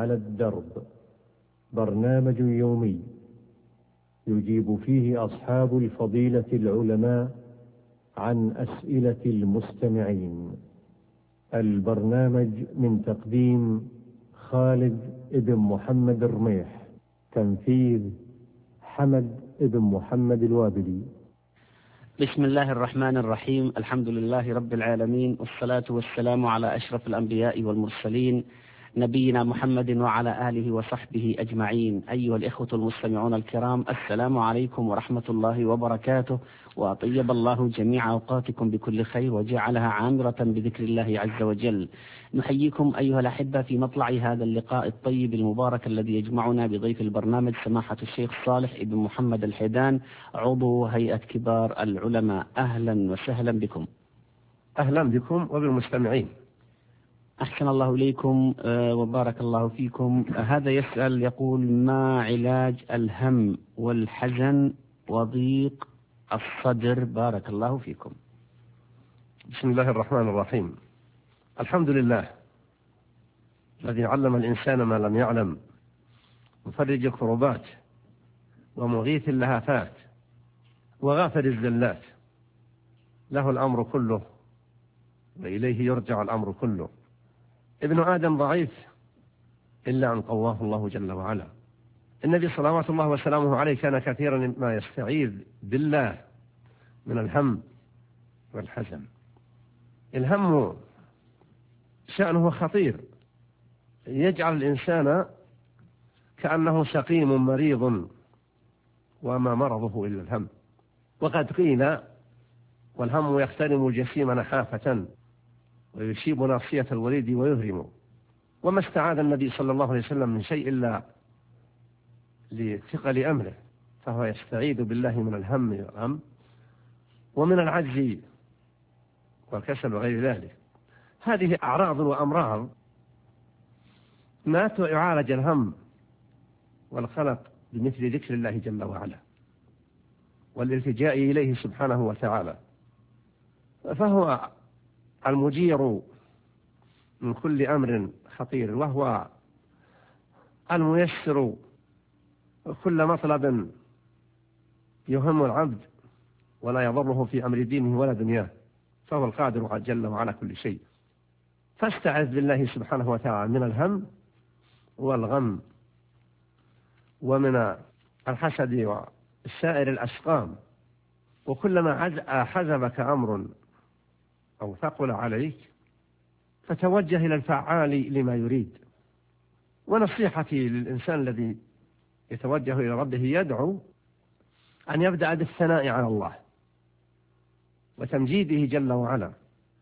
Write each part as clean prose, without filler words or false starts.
على الدرب، برنامج يومي يجيب فيه أصحاب الفضيلة العلماء عن أسئلة المستمعين. البرنامج من تقديم خالد بن محمد الرميح، تنفيذ حمد بن محمد الوابلي. بسم الله الرحمن الرحيم. الحمد لله رب العالمين، والصلاة والسلام على أشرف الأنبياء والمرسلين، نبينا محمد وعلى آله وصحبه أجمعين. أيها الإخوة المستمعون الكرام، السلام عليكم ورحمة الله وبركاته، وأطيب الله جميع أوقاتكم بكل خير وجعلها عامرة بذكر الله عز وجل. نحييكم أيها الأحبة في مطلع هذا اللقاء الطيب المبارك الذي يجمعنا بضيف البرنامج سماحة الشيخ صالح بن محمد الحيدان، عضو هيئة كبار العلماء. أهلا وسهلا بكم. أهلا بكم وبالمستمعين. أحسن الله إليكم وبارك الله فيكم. هذا يسأل يقول: ما علاج الهم والحزن وضيق الصدر؟ بارك الله فيكم. بسم الله الرحمن الرحيم. الحمد لله الذي علم الإنسان ما لم يعلم، مفرج الكربات ومغيث اللهفات وغافر الزلات، له الأمر كله وإليه يرجع الأمر كله. ابن آدم ضعيف إلا أن قواه الله جل وعلا. النبي صلوات الله وسلامه عليه كان كثيرا ما يستعيذ بالله من الهم والحزن. الهم شأنه خطير، يجعل الإنسان كأنه سقيم مريض وما مرضه إلا الهم. وقد قيل: والهم يخترم الجسيم نحافة ويشيب ناصية الوريد ويهرم. وما استعاذ النبي صلى الله عليه وسلم من شيء إلا لثقل أمره، فهو يستعيذ بالله من الهم والغم ومن العجز والكسل وغير ذلك. هذه أعراض وأمراض ما يعالج الهم والقلق بمثل ذكر الله جل وعلا والالتجاء إليه سبحانه وتعالى، فهو المجير من كل أمر خطير، وهو الميسر كل مطلب يهم العبد ولا يضره في أمر دينه ولا دنياه، فهو القادر جل وعلا كل شيء. فاستعذ بالله سبحانه وتعالى من الهم والغم ومن الحسد وسائر الأسقام. وكلما حزبك أمر أو ثقل عليك فتوجه إلى الفعال لما يريد. ونصيحتي للإنسان الذي يتوجه إلى ربه يدعو أن يبدأ بالثناء على الله وتمجيده جل وعلا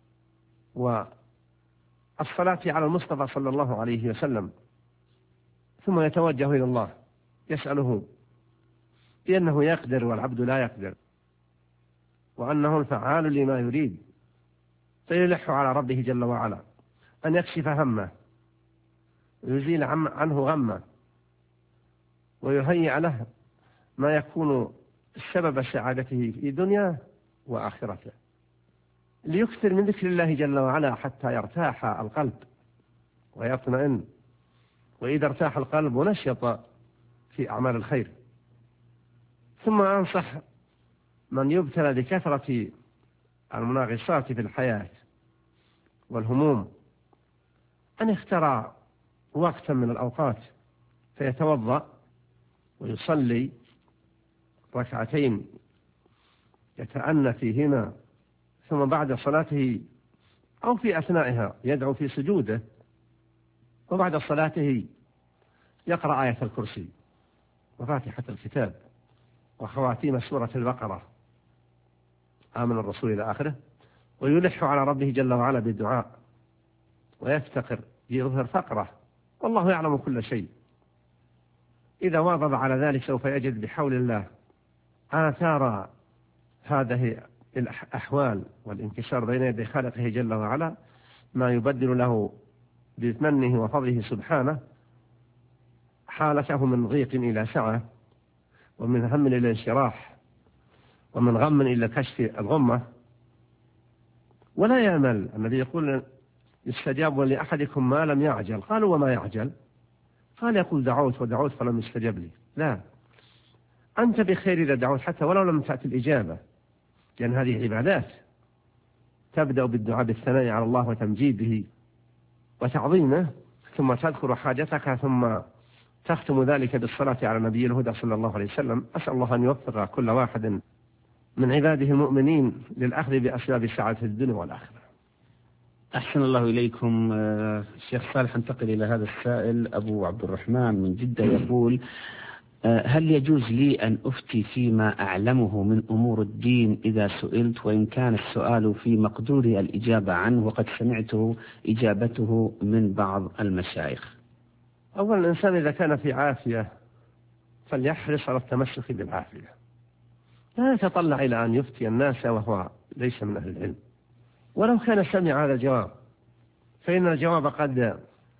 والصلاة على المصطفى صلى الله عليه وسلم، ثم يتوجه إلى الله يسأله بأنه يقدر والعبد لا يقدر، وأنه الفعال لما يريد، فيلح على ربه جل وعلا أن يكشف همه ويزيل عنه غمه ويهيئ له ما يكون سبب سعادته في دنياه وآخرته، ليكثر من ذكر الله جل وعلا حتى يرتاح القلب ويطمئن. وإذا ارتاح القلب نشط في أعمال الخير. ثم أنصح من يبتلى بكثرة المناغصات في الحياة والهموم أن يختار وقتا من الأوقات فيتوضأ ويصلي ركعتين يتأنى فيهما، ثم بعد صلاته أو في أثنائها يدعو في سجوده، وبعد صلاته يقرأ آية الكرسي وفاتحة الكتاب وخواتيم سورة البقرة آمن الرسول إلى آخره، ويلح على ربه جل وعلا بالدعاء ويفتقر يظهر فقره، والله يعلم كل شيء. إذا واظب على ذلك سوف يجد بحول الله آثار هذه الأحوال والانكسار بين يدي خالقه جل وعلا، ما يبدل له بمنه وفضله سبحانه حالته من ضيق إلى سعة، ومن هم إلى انشراح، ومن غم إلى كشف الغمة. ولا يأمل. النبي يقول: يستجاب لأحدكم ما لم يعجل. قالوا: وما يعجل؟ قال يقول دعوت ودعوت فلم يستجب لي. لا، أنت بخير إذا دعوت حتى ولو لم تأتي الإجابة، لأن هذه عبادات تبدأ بالدعاء بالثناء على الله وتمجيده وتعظيمه، ثم تذكر حاجتك، ثم تختم ذلك بالصلاة على نبي الهدى صلى الله عليه وسلم. أسأل الله أن يوفق كل واحد من عباده المؤمنين للأخذ بأسباب سعادة الدنيا والآخرة. أحسن الله إليكم. الشيخ صالح، انتقل إلى هذا السائل أبو عبد الرحمن من جدة، يقول: هل يجوز لي أن أفتي فيما أعلمه من أمور الدين إذا سئلت، وإن كان السؤال في مقدوري الإجابة عنه وقد سمعته إجابته من بعض المشايخ؟ أولا، الإنسان إذا كان في عافية فليحرص على التمسك بالعافية، لا يتطلع إلى أن يفتي الناس وهو ليس من أهل العلم. ولو كان سمع هذا الجواب فإن الجواب قد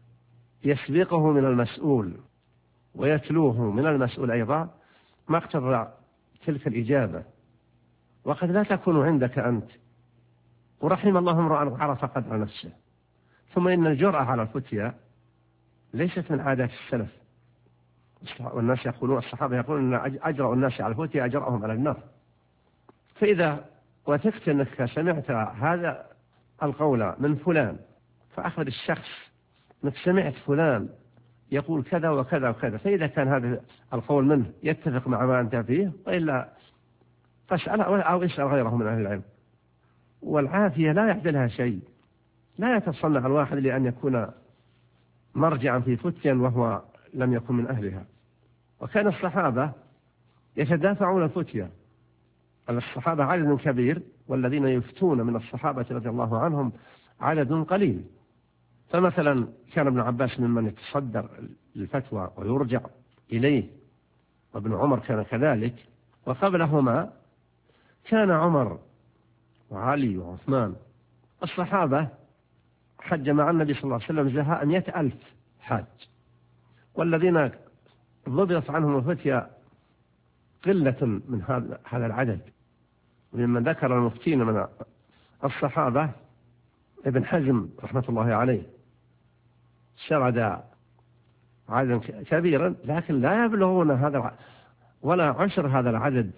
يسبقه من المسؤول ويتلوه من المسؤول أيضا ما اقتضى تلك الإجابة، وقد لا تكون عندك أنت. ورحم الله امرأ عرف قدر نفسه. ثم إن الجرأة على الفتيا ليست من عادات السلف، والناس يقولون، الصحابة يقولون أن أجرأ الناس على الفتيا أجرأهم على النار. فإذا وثقت أنك سمعت هذا القول من فلان فأخبر الشخص أنك سمعت فلان يقول كذا وكذا وكذا، فإذا كان هذا القول منه يتفق مع ما أنت فيه، وإلا فاسأل أو اسأل غيره من أهل العلم. والعافية لا يعدلها شيء، لا يتصنع الواحد لأن يكون مرجعا في فتيا وهو لم يكن من أهلها. وكان الصحابة يتدافعون الفتيا، الصحابة عدد كبير، والذين يفتون من الصحابة رضي الله عنهم عدد قليل. فمثلا كان ابن عباس ممن يتصدر الفتوى ويرجع إليه، وابن عمر كان كذلك، وقبلهما كان عمر وعلي وعثمان. الصحابة حج مع النبي صلى الله عليه وسلم زهاء 100,000 حاج، والذين ضبطت عنهم الفتيا قلة من هذا العدد. وممن ذكر المفتين من الصحابة ابن حزم رحمة الله عليه شرد عددا كبيرا، لكن لا يبلغون هذا ولا عشر هذا العدد،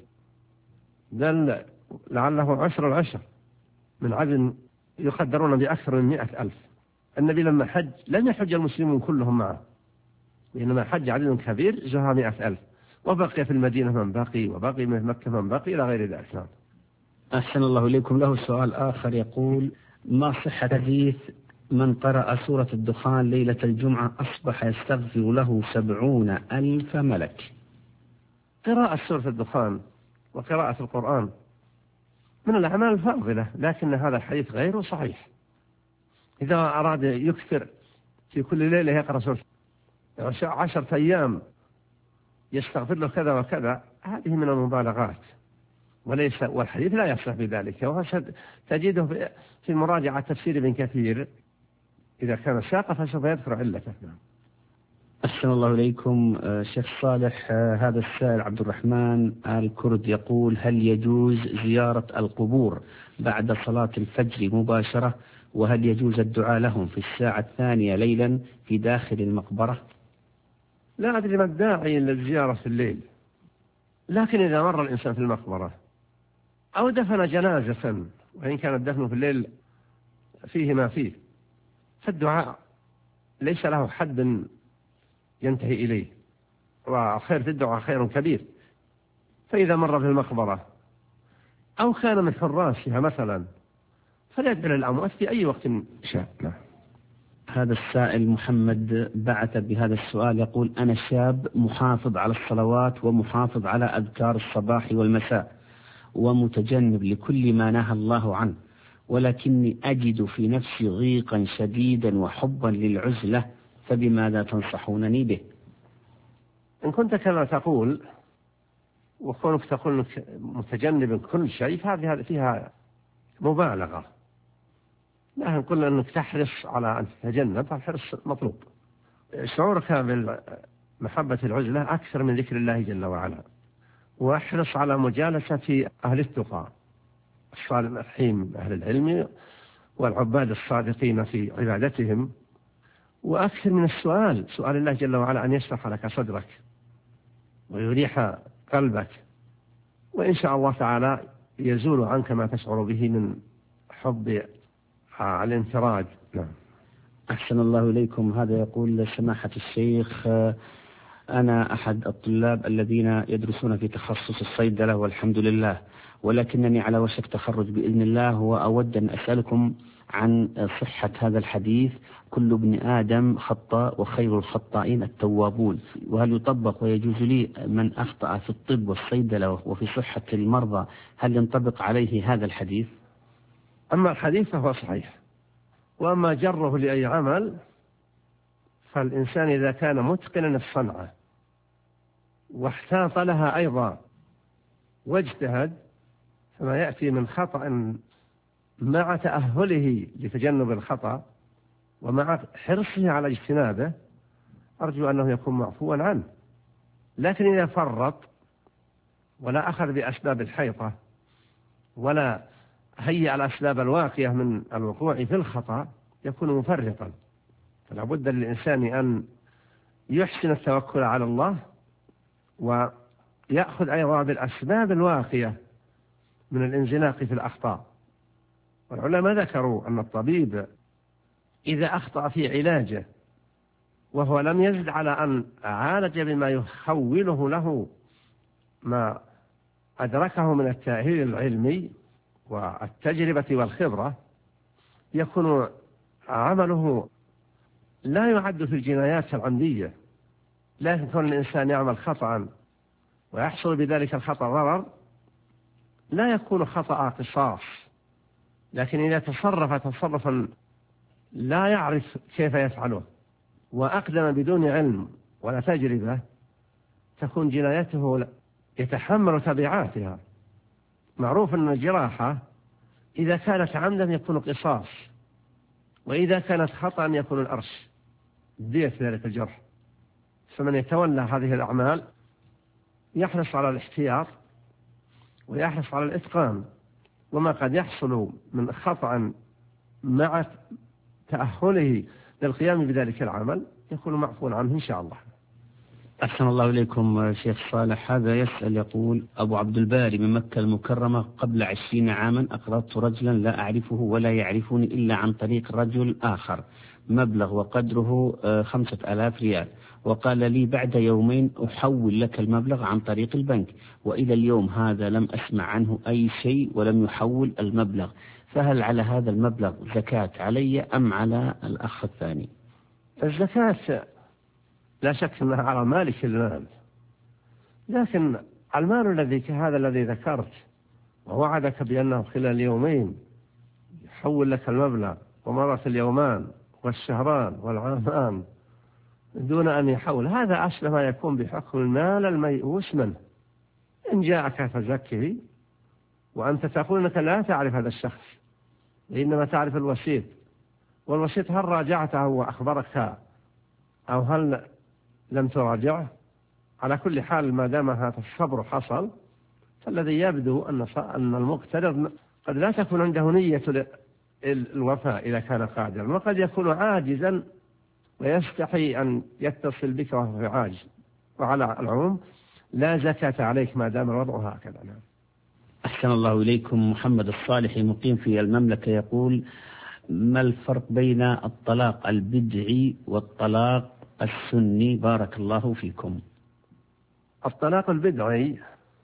بل لعله عشر العشر من عدد يقدرون بأكثر من 100,000. النبي لما حج لم يحج المسلمون كلهم معه، إنما حج عدد كبير زها 100,000، وبقي في المدينة من بقي، وبقي من مكة من بقي، إلى غير ذلك. أحسن الله إليكم. له سؤال آخر يقول: ما صحة حديث من قرأ سورة الدخان ليلة الجمعة أصبح يستغفر له 70,000 ملك؟ قراءة سورة الدخان وقراءة القرآن من الأعمال الفاضلة، لكن هذا الحديث غير صحيح. إذا أراد يكثر في كل ليلة يقرأ سورة 10 أيام يستغفر له كذا وكذا، هذه من المبالغات، وليس، والحديث لا يصح بذلك. وتجده في مراجعة تفسير ابن كثير إذا كان ساق فسوف يذكر علته. أحسن الله إليكم. شيخ صالح، هذا السائل عبد الرحمن آل كرد يقول: هل يجوز زيارة القبور بعد صلاة الفجر مباشرة؟ وهل يجوز الدعاء لهم في الساعة 2 ليلا في داخل المقبرة؟ لا أدري ما الداعي للزيارة في الليل، لكن إذا مر الإنسان في المقبرة أو دفن جنازة، وإن كان الدفن في الليل فيه ما فيه، فالدعاء ليس له حد ينتهي إليه، وخير في الدعاء خير كبير. فإذا مر في المقبرة أو كان من حراسها مثلا فليدعو للأموات في أي وقت شاء. هذا السائل محمد بعث بهذا السؤال يقول: أنا شاب محافظ على الصلوات ومحافظ على أذكار الصباح والمساء ومتجنب لكل ما نهى الله عنه، ولكني أجد في نفسي ضيقا شديدا وحبا للعزلة، فبماذا تنصحونني به؟ إن كنت كما تقول وكونك تقول أنك متجنب كل شيء فهذه فيها مبالغة، لكن قلنا أنك تحرص على أن تتجنب، فالحرص مطلوب. شعورك بمحبة العزلة أكثر من ذكر الله جل وعلا، واحرص على مجالسة أهل التقى الصالحين أهل العلم والعباد الصادقين في عبادتهم، وأكثر من السؤال، سؤال الله جل وعلا أن يشرح لك صدرك ويريح قلبك، وإن شاء الله تعالى يزول عنك ما تشعر به من حب الانفراد. نعم. أحسن الله إليكم. هذا يقول سماحة الشيخ: أنا أحد الطلاب الذين يدرسون في تخصص الصيدلة والحمد لله، ولكنني على وشك تخرج بإذن الله، وأود أن أسألكم عن صحة هذا الحديث: كل ابن آدم خطاء وخير الخطائين التوابون، وهل يطبق ويجوز لي من أخطأ في الطب والصيدلة وفي صحة المرضى هل ينطبق عليه هذا الحديث؟ أما الحديث فهو صحيح، وأما جره لأي عمل فالإنسان إذا كان متقنا الصنعة واحتاط لها أيضا واجتهد، فما يأتي من خطأ مع تأهله لتجنب الخطأ ومع حرصه على اجتنابه أرجو أنه يكون معفوا عنه. لكن إذا فرط ولا أخذ بأسباب الحيطة ولا هيأ الأسباب الواقية من الوقوع في الخطأ يكون مفرطا. فلا بد للإنسان أن يحسن التوكل على الله ويأخذ أيضا بالأسباب الواقية من الانزلاق في الأخطاء. والعلماء ذكروا أن الطبيب إذا أخطأ في علاجه وهو لم يزد على أن عالج بما يخوله له ما أدركه من التأهيل العلمي والتجربة والخبرة، يكون عمله لا يعد في الجنايات العمدية. لكن كون الإنسان يعمل خطأ ويحصل بذلك الخطأ ضرر لا يكون خطأ قصاص، لكن إذا تصرف تصرفا لا يعرف كيف يفعله وأقدم بدون علم ولا تجربة تكون جنايته يتحمل تبعاتها. معروف أن الجراحة إذا كانت عمدا يكون قصاص، وإذا كانت خطأ يكون الأرش دية ذلك الجرح. فمن يتولى هذه الأعمال يحرص على الاحتياط ويحرص على الإتقان، وما قد يحصل من خطأ مع تأهله للقيام بذلك العمل يكون معفو عنه إن شاء الله. أحسن الله إليكم شيخ صالح. هذا يسأل يقول: أبو عبد الباري من مكة المكرمة، قبل 20 عاما أقرضت رجلا لا أعرفه ولا يعرفني إلا عن طريق رجل آخر مبلغ وقدره 5000 ريال، وقال لي بعد يومين أحول لك المبلغ عن طريق البنك، وإلى اليوم هذا لم أسمع عنه أي شيء ولم يحول المبلغ، فهل على هذا المبلغ زكاة علي أم على الأخ الثاني؟ الزكاة لا شك أنها على مالك المال، لكن المال الذي كهذا الذي ذكرت ووعدك بأنه خلال يومين يحول لك المبلغ ومرت اليومان والشهران والعامان دون أن يحول، هذا أشبه ما يكون بحكم المال الميؤوس منه. إن جاءك فزكه وأنت تقول أنك لا تعرف هذا الشخص وإنما تعرف الوسيط، والوسيط هل راجعته وأخبرك أو هل لم تراجعه؟ على كل حال ما دام هذا الصبر حصل فالذي يبدو أن المقتدر قد لا تكون عنده نية الوفاء إذا كان قادرا، وقد يكون عاجزا ويستحي أن يتصل بك وهو في عاجز. وعلى العموم لا زكاة عليك ما دام الوضع هكذا. أحسن الله إليكم. محمد الصالح مقيم في المملكة يقول: ما الفرق بين الطلاق البدعي والطلاق السني؟ بارك الله فيكم. الطلاق البدعي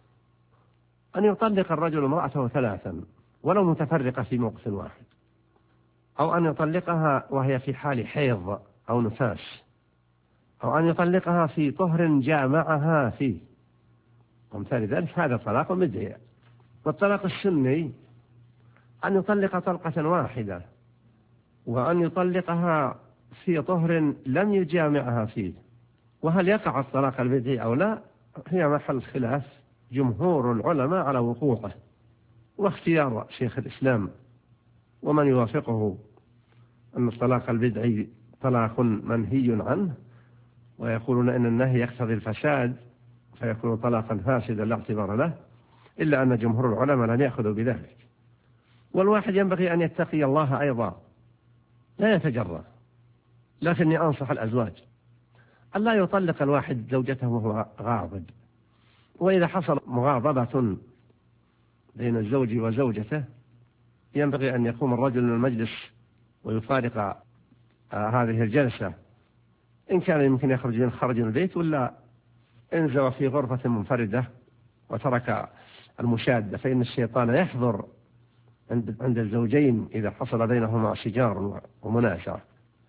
أن يطلق الرجل امرأته 3 ولو متفرقة في موقف واحد، أو أن يطلقها وهي في حال حيض أو نفاس، أو أن يطلقها في طهر جامعها فيه ومثال ذلك، هذا طلاق بدعي. والطلاق السني أن يطلق طلقة واحدة وأن يطلقها في طهر لم يجامعها فيه. وهل يقع الطلاق البدعي أو لا هي محل خلاف جمهور العلماء على وقوعه، واختيار شيخ الإسلام ومن يوافقه أن الطلاق البدعي طلاق منهي عنه، ويقولون أن النهي يقتضي الفساد فيكون طلاقا فاسدا لا اعتبار له، إلا أن جمهور العلماء لم يأخذوا بذلك. والواحد ينبغي أن يتقي الله أيضا، لا يتجرأ لكني أنصح الأزواج أن لا يطلق الواحد زوجته وهو غاضب، وإذا حصل مغاضبة بين الزوج وزوجته ينبغي أن يقوم الرجل من المجلس ويفارق هذه الجلسة، إن كان يمكن يخرج من البيت، ولا انزوى في غرفة منفردة وترك المشادة، فإن الشيطان يحضر عند الزوجين إذا حصل بينهما شجار ومنازعة.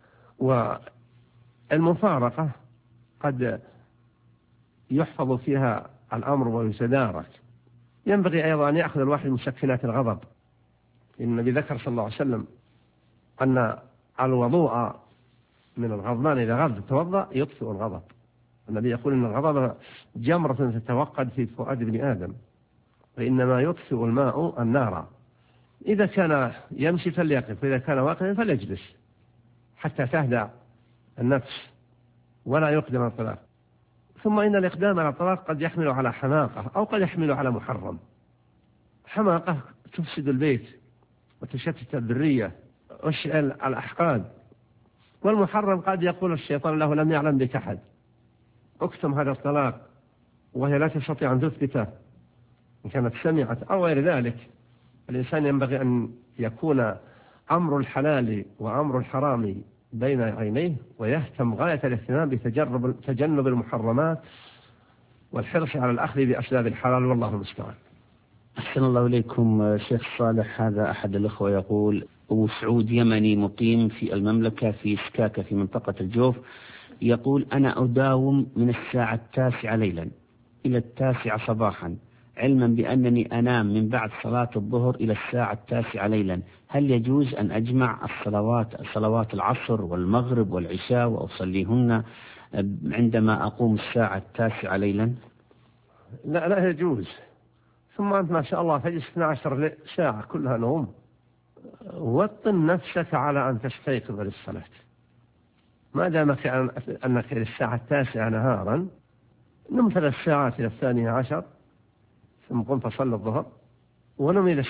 والمفارقة قد يحفظ فيها الأمر ويتدارك. ينبغي أيضا أن يأخذ الواحد مسكنات الغضب. النبي ذكر صلى الله عليه وسلم أن الوضوء من الغضبان إذا غضب توضأ يطفئ الغضب. النبي يقول أن الغضب جمرة تتوقد في فؤاد ابن آدم، وإنما يطفئ الماء النار. إذا كان يمشي فليقف، وإذا كان واقفا فليجلس حتى تهدأ النفس ولا يقدم على الطلاق. ثم إن الإقدام على الطلاق قد يحمل على حماقة أو قد يحمل على محرم. حماقة تفسد البيت وتشتت الذرية وتشعل الأحقاد، والمحرم قد يقول الشيطان له لم يعلم بك أحد، اكتم هذا الطلاق، وهي لا تستطيع أن تثبته إن كانت سمعت أو غير ذلك. الإنسان ينبغي أن يكون أمر الحلال وأمر الحرام بين عينيه، ويهتم غاية الاهتمام بتجنب المحرمات والحرص على الأخذ بأسباب الحلال، والله المستعان. أحسن الله إليكم شيخ صالح. هذا أحد الأخوة يقول: أبو سعود يمني مقيم في المملكة في سكاكة في منطقة الجوف، يقول: أنا أداوم من 9:00 ليلا إلى 9:00 صباحا، علما بأنني أنام من بعد صلاة الظهر إلى 9:00 ليلا. هل يجوز أن أجمع صلوات العصر والمغرب والعشاء وأصليهن عندما أقوم 9:00 ليلا؟ لا يجوز. ثم أنت ما شاء الله تجلس 12 ساعة كلها نوم، وطن نفسك على أن تستيقظ للصلاة. ما دامك أنك إلى 9:00 نهارا، نم 3 ساعات إلى 12 ثم قم فصل الظهر، ونم إلى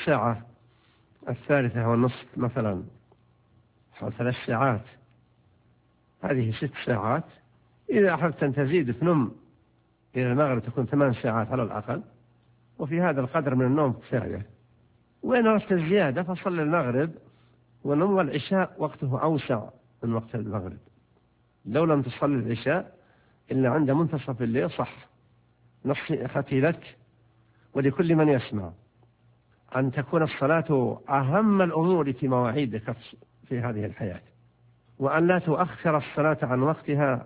3:30 مثلا، حول 3 ساعات، هذه 6 ساعات. إذا أحببت أن تزيد فنم إلى المغرب تكون 8 ساعات على الأقل، وفي هذا القدر من النوم كفاية. وإن أردت الزيادة فصل المغرب ونم، والعشاء وقته أوسع من وقت المغرب. لو لم تصلي العشاء إلا عند منتصف الليل صح. نصيحتي لك ولكل من يسمع أن تكون الصلاة أهم الأمور في مواعيدك في هذه الحياة، وأن لا تؤخر الصلاة عن وقتها،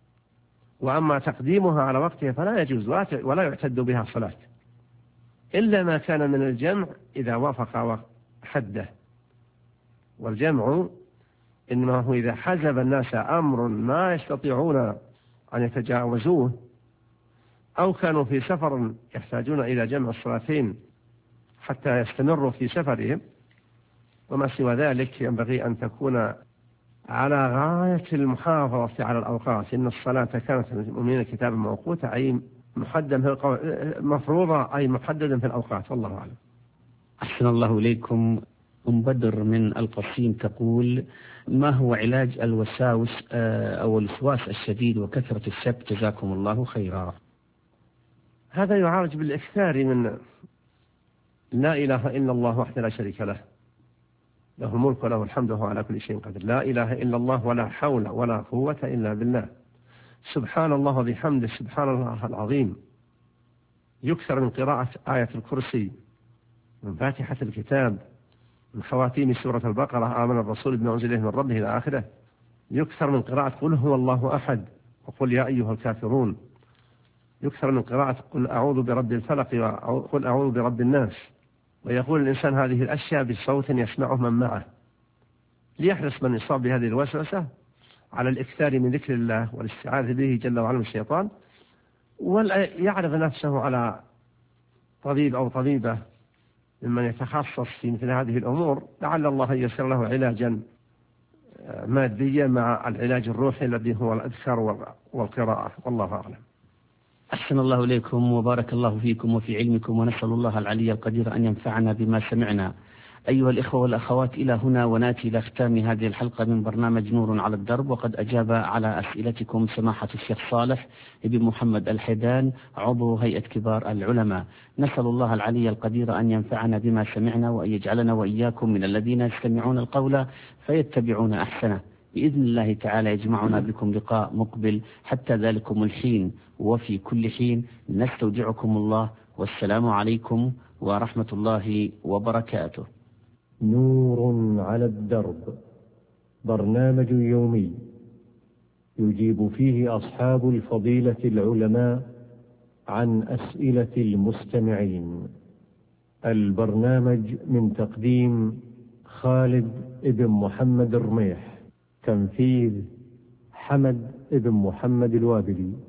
وأما تقديمها على وقتها فلا يجوز ولا يعتد بها صلاة، إلا ما كان من الجمع إذا وافق حده. والجمع إنما هو إذا حزب الناس أمر ما يستطيعون أن يتجاوزوه، أو كانوا في سفر يحتاجون إلى جمع الصلاتين حتى يستمروا في سفرهم. وما سوى ذلك ينبغي أن تكون على غاية المحافظة على الأوقات. إن الصلاة كانت للمؤمنين كتابا موقوتا، أي مفروضة، أي محددا في الأوقات، والله أعلم. أحسن الله إليكم. أم بدر من القصيم تقول: ما هو علاج الوساوس أو الوسواس الشديد وكثرة الشك؟ جزاكم الله خيرا. هذا يعالج بالإكثار من لا إله إلا الله وحده لا شريك له، له الملك وله الحمد وهو على كل شيء قدير. لا إله إلا الله ولا حول ولا قوة إلا بالله. سبحان الله وبحمده سبحان الله العظيم. يكثر من قراءة آية الكرسي، من فاتحة الكتاب، من خواتيم سورة البقرة، آمن الرسول بما أنزل إليه من ربه إلى آخره. يكثر من قراءة قل هو الله أحد وقل يا أيها الكافرون. يكثر من قراءة قل أعوذ برب الفلق وقل أعوذ برب الناس. ويقول الإنسان هذه الأشياء بصوت يسمعه من معه، ليحرص من يصاب بهذه الوسوسة على الإكثار من ذكر الله والاستعاذة به جل وعلا من الشيطان، ويعرض نفسه على طبيب أو طبيبة ممن يتخصص في مثل هذه الأمور، لعل الله ييسر له علاجا ماديا مع العلاج الروحي الذي هو الأذكار والقراءة، والله أعلم. أحسن الله إليكم وبارك الله فيكم وفي علمكم، ونسأل الله العلي القدير أن ينفعنا بما سمعنا أيها الإخوة والأخوات، إلى هنا ونأتي إلى ختام هذه الحلقة من برنامج نور على الدرب، وقد أجاب على أسئلتكم سماحة الشيخ صالح بن محمد الحيدان عضو هيئة كبار العلماء. نسأل الله العلي القدير أن ينفعنا بما سمعنا، وأن يجعلنا وإياكم من الذين يستمعون القول فيتبعون أحسنه. بإذن الله تعالى يجمعنا بكم لقاء مقبل، حتى ذلكم الحين وفي كل حين نستودعكم الله، والسلام عليكم ورحمة الله وبركاته. نور على الدرب، برنامج يومي يجيب فيه أصحاب الفضيلة العلماء عن أسئلة المستمعين. البرنامج من تقديم خالد بن محمد الرميح، تنفيذ حمد بن محمد الوابلي.